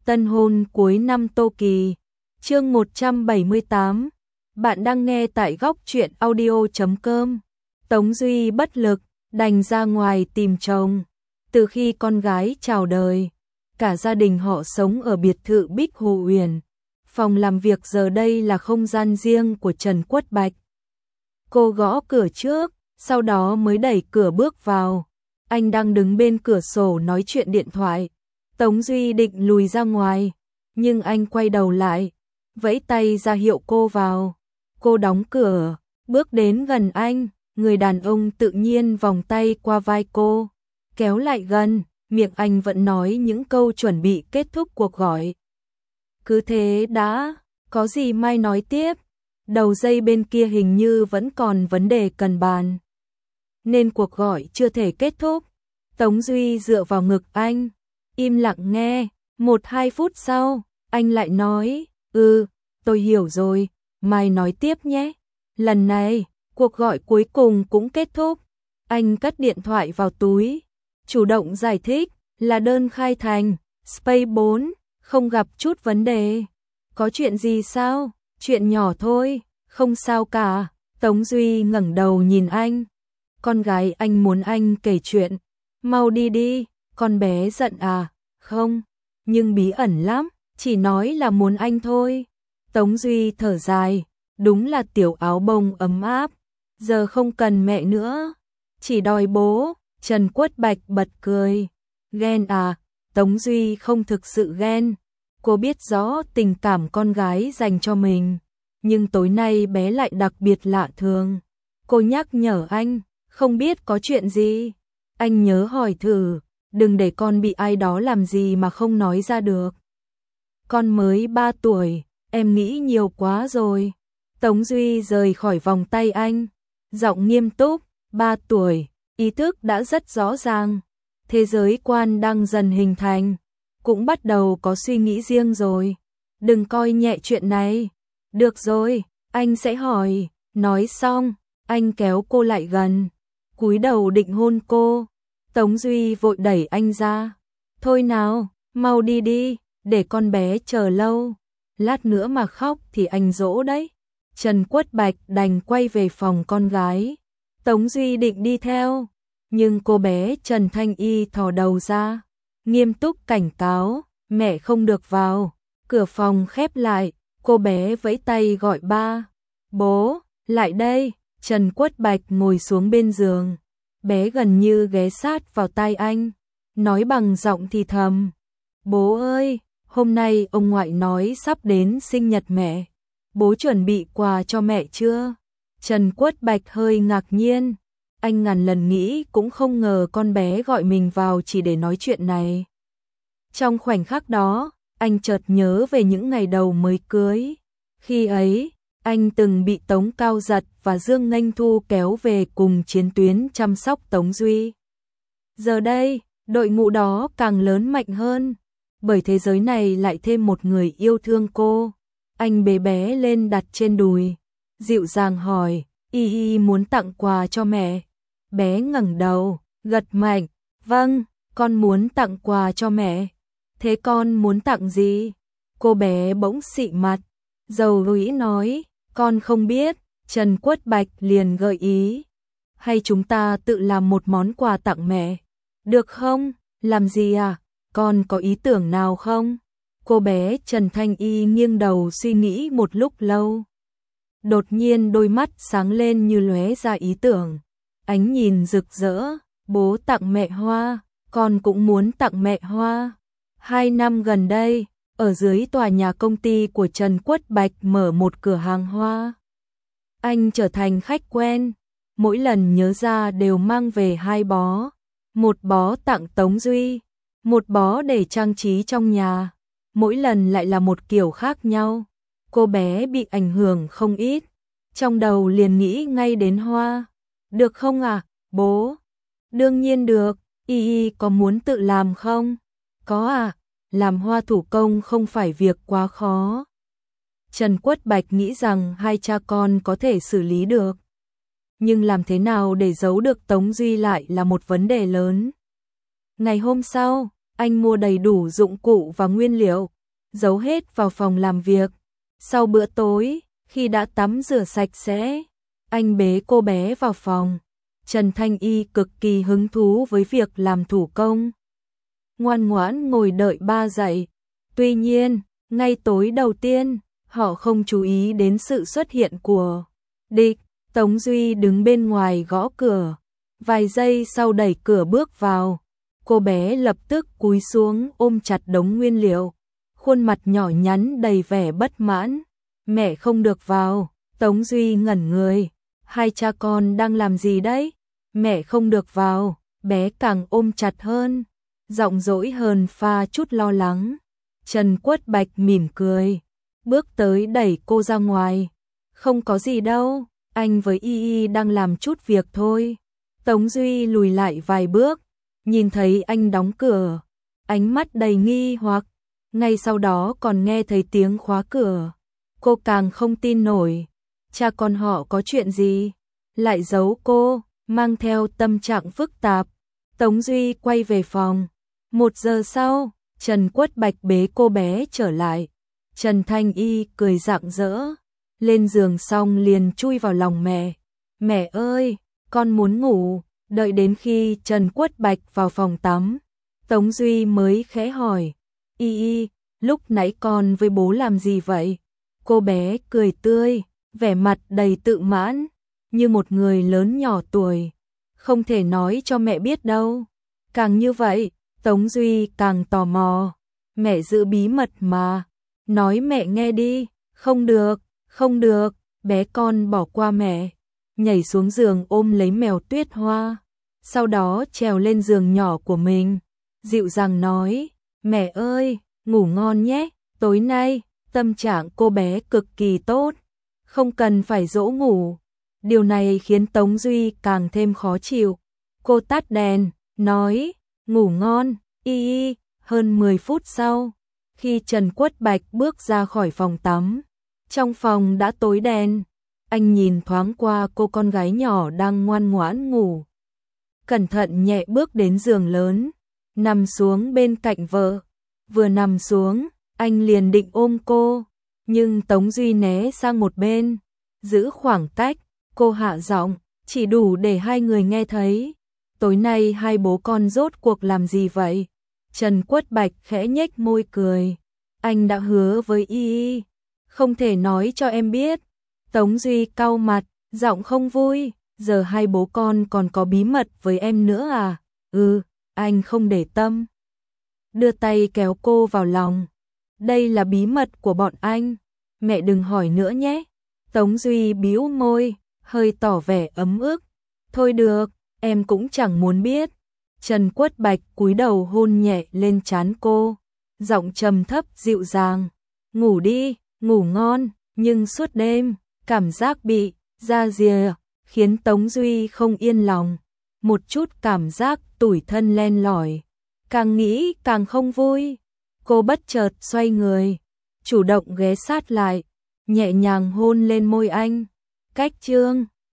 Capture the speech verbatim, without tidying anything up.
Tân hôn cuối năm Tô Kỳ. Chương một trăm bảy mươi tám. Bạn đang nghe tại góc truyện audio chấm com. Tống Duy bất lực, đành ra ngoài tìm chồng. Từ khi con gái chào đời, cả gia đình họ sống ở biệt thự Bích Hồ Uyển. Phòng làm việc giờ đây là không gian riêng của Trần Quất Bạch. Cô gõ cửa trước, sau đó mới đẩy cửa bước vào. Anh đang đứng bên cửa sổ nói chuyện điện thoại. Tống Duy định lùi ra ngoài, nhưng anh quay đầu lại, vẫy tay ra hiệu cô vào. Cô đóng cửa, bước đến gần anh, người đàn ông tự nhiên vòng tay qua vai cô, kéo lại gần, miệng anh vẫn nói những câu chuẩn bị kết thúc cuộc gọi. Cứ thế đã, có gì mai nói tiếp. Đầu dây bên kia hình như vẫn còn vấn đề cần bàn, nên cuộc gọi chưa thể kết thúc. Tống Duy dựa vào ngực anh, im lặng nghe. Một hai phút sau, anh lại nói, ừ, tôi hiểu rồi, mai nói tiếp nhé. Lần này, cuộc gọi cuối cùng cũng kết thúc. Anh cất điện thoại vào túi, chủ động giải thích là đơn khai thành, Space bốn, không gặp chút vấn đề. Có chuyện gì sao? Chuyện nhỏ thôi, không sao cả. Tống Duy ngẩng đầu nhìn anh. Con gái anh muốn anh kể chuyện. Mau đi đi, con bé giận à? Không, nhưng bí ẩn lắm, chỉ nói là muốn anh thôi. Tống Duy thở dài, đúng là tiểu áo bông ấm áp, giờ không cần mẹ nữa, chỉ đòi bố. Trần Quất Bạch bật cười. Ghen à? Tống Duy không thực sự ghen. Cô biết rõ tình cảm con gái dành cho mình, nhưng tối nay bé lại đặc biệt lạ thường. Cô nhắc nhở anh, không biết có chuyện gì. Anh nhớ hỏi thử, đừng để con bị ai đó làm gì mà không nói ra được. Con mới ba tuổi, em nghĩ nhiều quá rồi. Tống Duy rời khỏi vòng tay anh, giọng nghiêm túc. Ba tuổi, ý thức đã rất rõ ràng. Thế giới quan đang dần hình thành, cũng bắt đầu có suy nghĩ riêng rồi. Đừng coi nhẹ chuyện này. Được rồi, anh sẽ hỏi. Nói xong, anh kéo cô lại gần, cúi đầu định hôn cô. Tống Duy vội đẩy anh ra. Thôi nào, mau đi đi, để con bé chờ lâu. Lát nữa mà khóc thì anh dỗ đấy. Trần Quất Bạch đành quay về phòng con gái. Tống Duy định đi theo, nhưng cô bé Trần Thanh Y thò đầu ra, nghiêm túc cảnh cáo, mẹ không được vào. Cửa phòng khép lại, cô bé vẫy tay gọi ba. Bố, lại đây. Trần Quất Bạch ngồi xuống bên giường. Bé gần như ghé sát vào tai anh, nói bằng giọng thì thầm. Bố ơi, hôm nay ông ngoại nói sắp đến sinh nhật mẹ. Bố chuẩn bị quà cho mẹ chưa? Trần Quất Bạch hơi ngạc nhiên. Anh ngàn lần nghĩ cũng không ngờ con bé gọi mình vào chỉ để nói chuyện này. Trong khoảnh khắc đó, anh chợt nhớ về những ngày đầu mới cưới. Khi ấy, anh từng bị Tống Cao Giật và Dương Nghênh Thu kéo về cùng chiến tuyến chăm sóc Tống Duy. Giờ đây, đội ngũ đó càng lớn mạnh hơn, bởi thế giới này lại thêm một người yêu thương cô. Anh bế bé lên đặt trên đùi, dịu dàng hỏi, Y Y muốn tặng quà cho mẹ. Bé ngẩng đầu, gật mạnh, vâng, con muốn tặng quà cho mẹ. Thế con muốn tặng gì? Cô bé bỗng xị mặt, dầu dĩ nói, con không biết. Trần Quất Bạch liền gợi ý, hay chúng ta tự làm một món quà tặng mẹ, được không? Làm gì à? Con có ý tưởng nào không? Cô bé Trần Thanh Y nghiêng đầu suy nghĩ một lúc lâu. Đột nhiên đôi mắt sáng lên như lóe ra ý tưởng. Ánh nhìn rực rỡ, bố tặng mẹ hoa, con cũng muốn tặng mẹ hoa. Hai năm gần đây, ở dưới tòa nhà công ty của Trần Quất Bạch mở một cửa hàng hoa. Anh trở thành khách quen, mỗi lần nhớ ra đều mang về hai bó. Một bó tặng Tống Duy, một bó để trang trí trong nhà. Mỗi lần lại là một kiểu khác nhau. Cô bé bị ảnh hưởng không ít, trong đầu liền nghĩ ngay đến hoa. Được không à, bố? Đương nhiên được. Y Y có muốn tự làm không? Có à, làm hoa thủ công không phải việc quá khó. Trần Quất Bạch nghĩ rằng hai cha con có thể xử lý được. Nhưng làm thế nào để giấu được Tống Duy lại là một vấn đề lớn. Ngày hôm sau, Anh mua đầy đủ dụng cụ và nguyên liệu, giấu hết vào phòng làm việc. Sau bữa tối, khi đã tắm rửa sạch sẽ, anh bế cô bé vào phòng. Trần Thanh Y cực kỳ hứng thú với việc làm thủ công. Ngoan ngoãn ngồi đợi ba dậy. Tuy nhiên, ngay tối đầu tiên, họ không chú ý đến sự xuất hiện của địch. Tống Duy đứng bên ngoài gõ cửa. Vài giây sau đẩy cửa bước vào. Cô bé lập tức cúi xuống ôm chặt đống nguyên liệu. Khuôn mặt nhỏ nhắn đầy vẻ bất mãn. Mẹ không được vào. Tống Duy ngẩn người. Hai cha con đang làm gì đấy? Mẹ không được vào. Bé càng ôm chặt hơn. Giọng dỗi hơn pha chút lo lắng. Trần Quất Bạch mỉm cười. Bước tới đẩy cô ra ngoài. Không có gì đâu. Anh với Y Y đang làm chút việc thôi. Tống Duy lùi lại vài bước. Nhìn thấy anh đóng cửa. Ánh mắt đầy nghi hoặc. Ngay sau đó còn nghe thấy tiếng khóa cửa. Cô càng không tin nổi. Cha con họ có chuyện gì? Lại giấu cô, mang theo tâm trạng phức tạp. Tống Duy quay về phòng. Một giờ sau, Trần Quất Bạch bế cô bé trở lại. Trần Thanh Y cười rạng rỡ. Lên giường xong liền chui vào lòng mẹ. Mẹ ơi, con muốn ngủ. Đợi đến khi Trần Quất Bạch vào phòng tắm, Tống Duy mới khẽ hỏi. Y Y, lúc nãy con với bố làm gì vậy? Cô bé cười tươi, vẻ mặt đầy tự mãn, như một người lớn nhỏ tuổi. Không thể nói cho mẹ biết đâu. Càng như vậy, Tống Duy càng tò mò. Mẹ giữ bí mật mà. Nói mẹ nghe đi. Không được, không được, bé con bỏ qua mẹ. Nhảy xuống giường ôm lấy mèo Tuyết Hoa. Sau đó trèo lên giường nhỏ của mình. Dịu dàng nói, mẹ ơi, ngủ ngon nhé. Tối nay, tâm trạng cô bé cực kỳ tốt. Không cần phải dỗ ngủ. Điều này khiến Tống Duy càng thêm khó chịu. Cô tắt đèn, nói, ngủ ngon, Y Y. Hơn mười phút sau, khi Trần Quất Bạch bước ra khỏi phòng tắm, trong phòng đã tối đen. Anh nhìn thoáng qua cô con gái nhỏ đang ngoan ngoãn ngủ. Cẩn thận nhẹ bước đến giường lớn, nằm xuống bên cạnh vợ. Vừa nằm xuống, anh liền định ôm cô, nhưng Tống Duy né sang một bên, giữ khoảng cách. Cô hạ giọng, chỉ đủ để hai người nghe thấy. Tối nay hai bố con rốt cuộc làm gì vậy? Trần Quất Bạch khẽ nhếch môi cười. Anh đã hứa với Y Y, không thể nói cho em biết. Tống Duy cau mặt, giọng không vui. Giờ hai bố con còn có bí mật với em nữa à? Ừ, anh không để tâm. Đưa tay kéo cô vào lòng. Đây là bí mật của bọn anh. Mẹ đừng hỏi nữa nhé. Tống Duy bĩu môi, hơi tỏ vẻ ấm ức. Thôi được, em cũng chẳng muốn biết. Trần Quất Bạch cúi đầu hôn nhẹ lên trán cô. Giọng trầm thấp dịu dàng. Ngủ đi, ngủ ngon. Nhưng suốt đêm, cảm giác bị ra rìa khiến Tống Duy không yên lòng. Một chút cảm giác tủi thân len lỏi. Càng nghĩ càng không vui. Cô bất chợt xoay người, chủ động ghé sát lại, nhẹ nhàng hôn lên môi anh. Cách chương